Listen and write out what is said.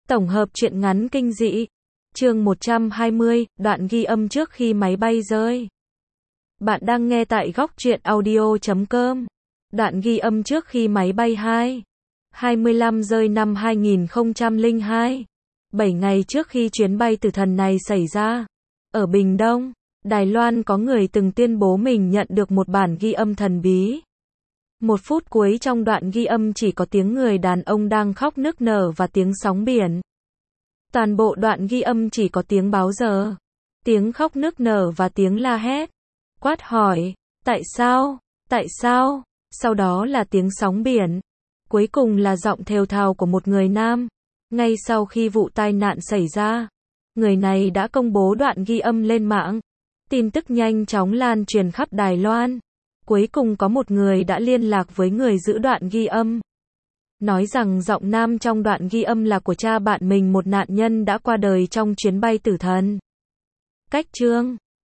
Tổng hợp truyện ngắn kinh dị. Chương 120, đoạn ghi âm trước khi máy bay rơi. Bạn đang nghe tại góc truyện audio.com. Đoạn ghi âm trước khi máy bay 25 rơi năm 2002. 7 ngày trước khi chuyến bay tử thần này xảy ra. Ở Bình Đông, Đài Loan có người từng tuyên bố mình nhận được một bản ghi âm thần bí. 1 phút cuối trong đoạn ghi âm chỉ có tiếng người đàn ông đang khóc nức nở và tiếng sóng biển. Toàn bộ đoạn ghi âm chỉ có tiếng báo giờ, tiếng khóc nức nở và tiếng la hét, quát hỏi, tại sao, tại sao, sau đó là tiếng sóng biển, cuối cùng là giọng thều thào của một người nam. Ngay sau khi vụ tai nạn xảy ra, người này đã công bố đoạn ghi âm lên mạng. Tin tức nhanh chóng lan truyền khắp Đài Loan. Cuối cùng có một người đã liên lạc với người giữ đoạn ghi âm. Nói rằng giọng nam trong đoạn ghi âm là của cha bạn mình, một nạn nhân đã qua đời trong chuyến bay tử thần. Cách chương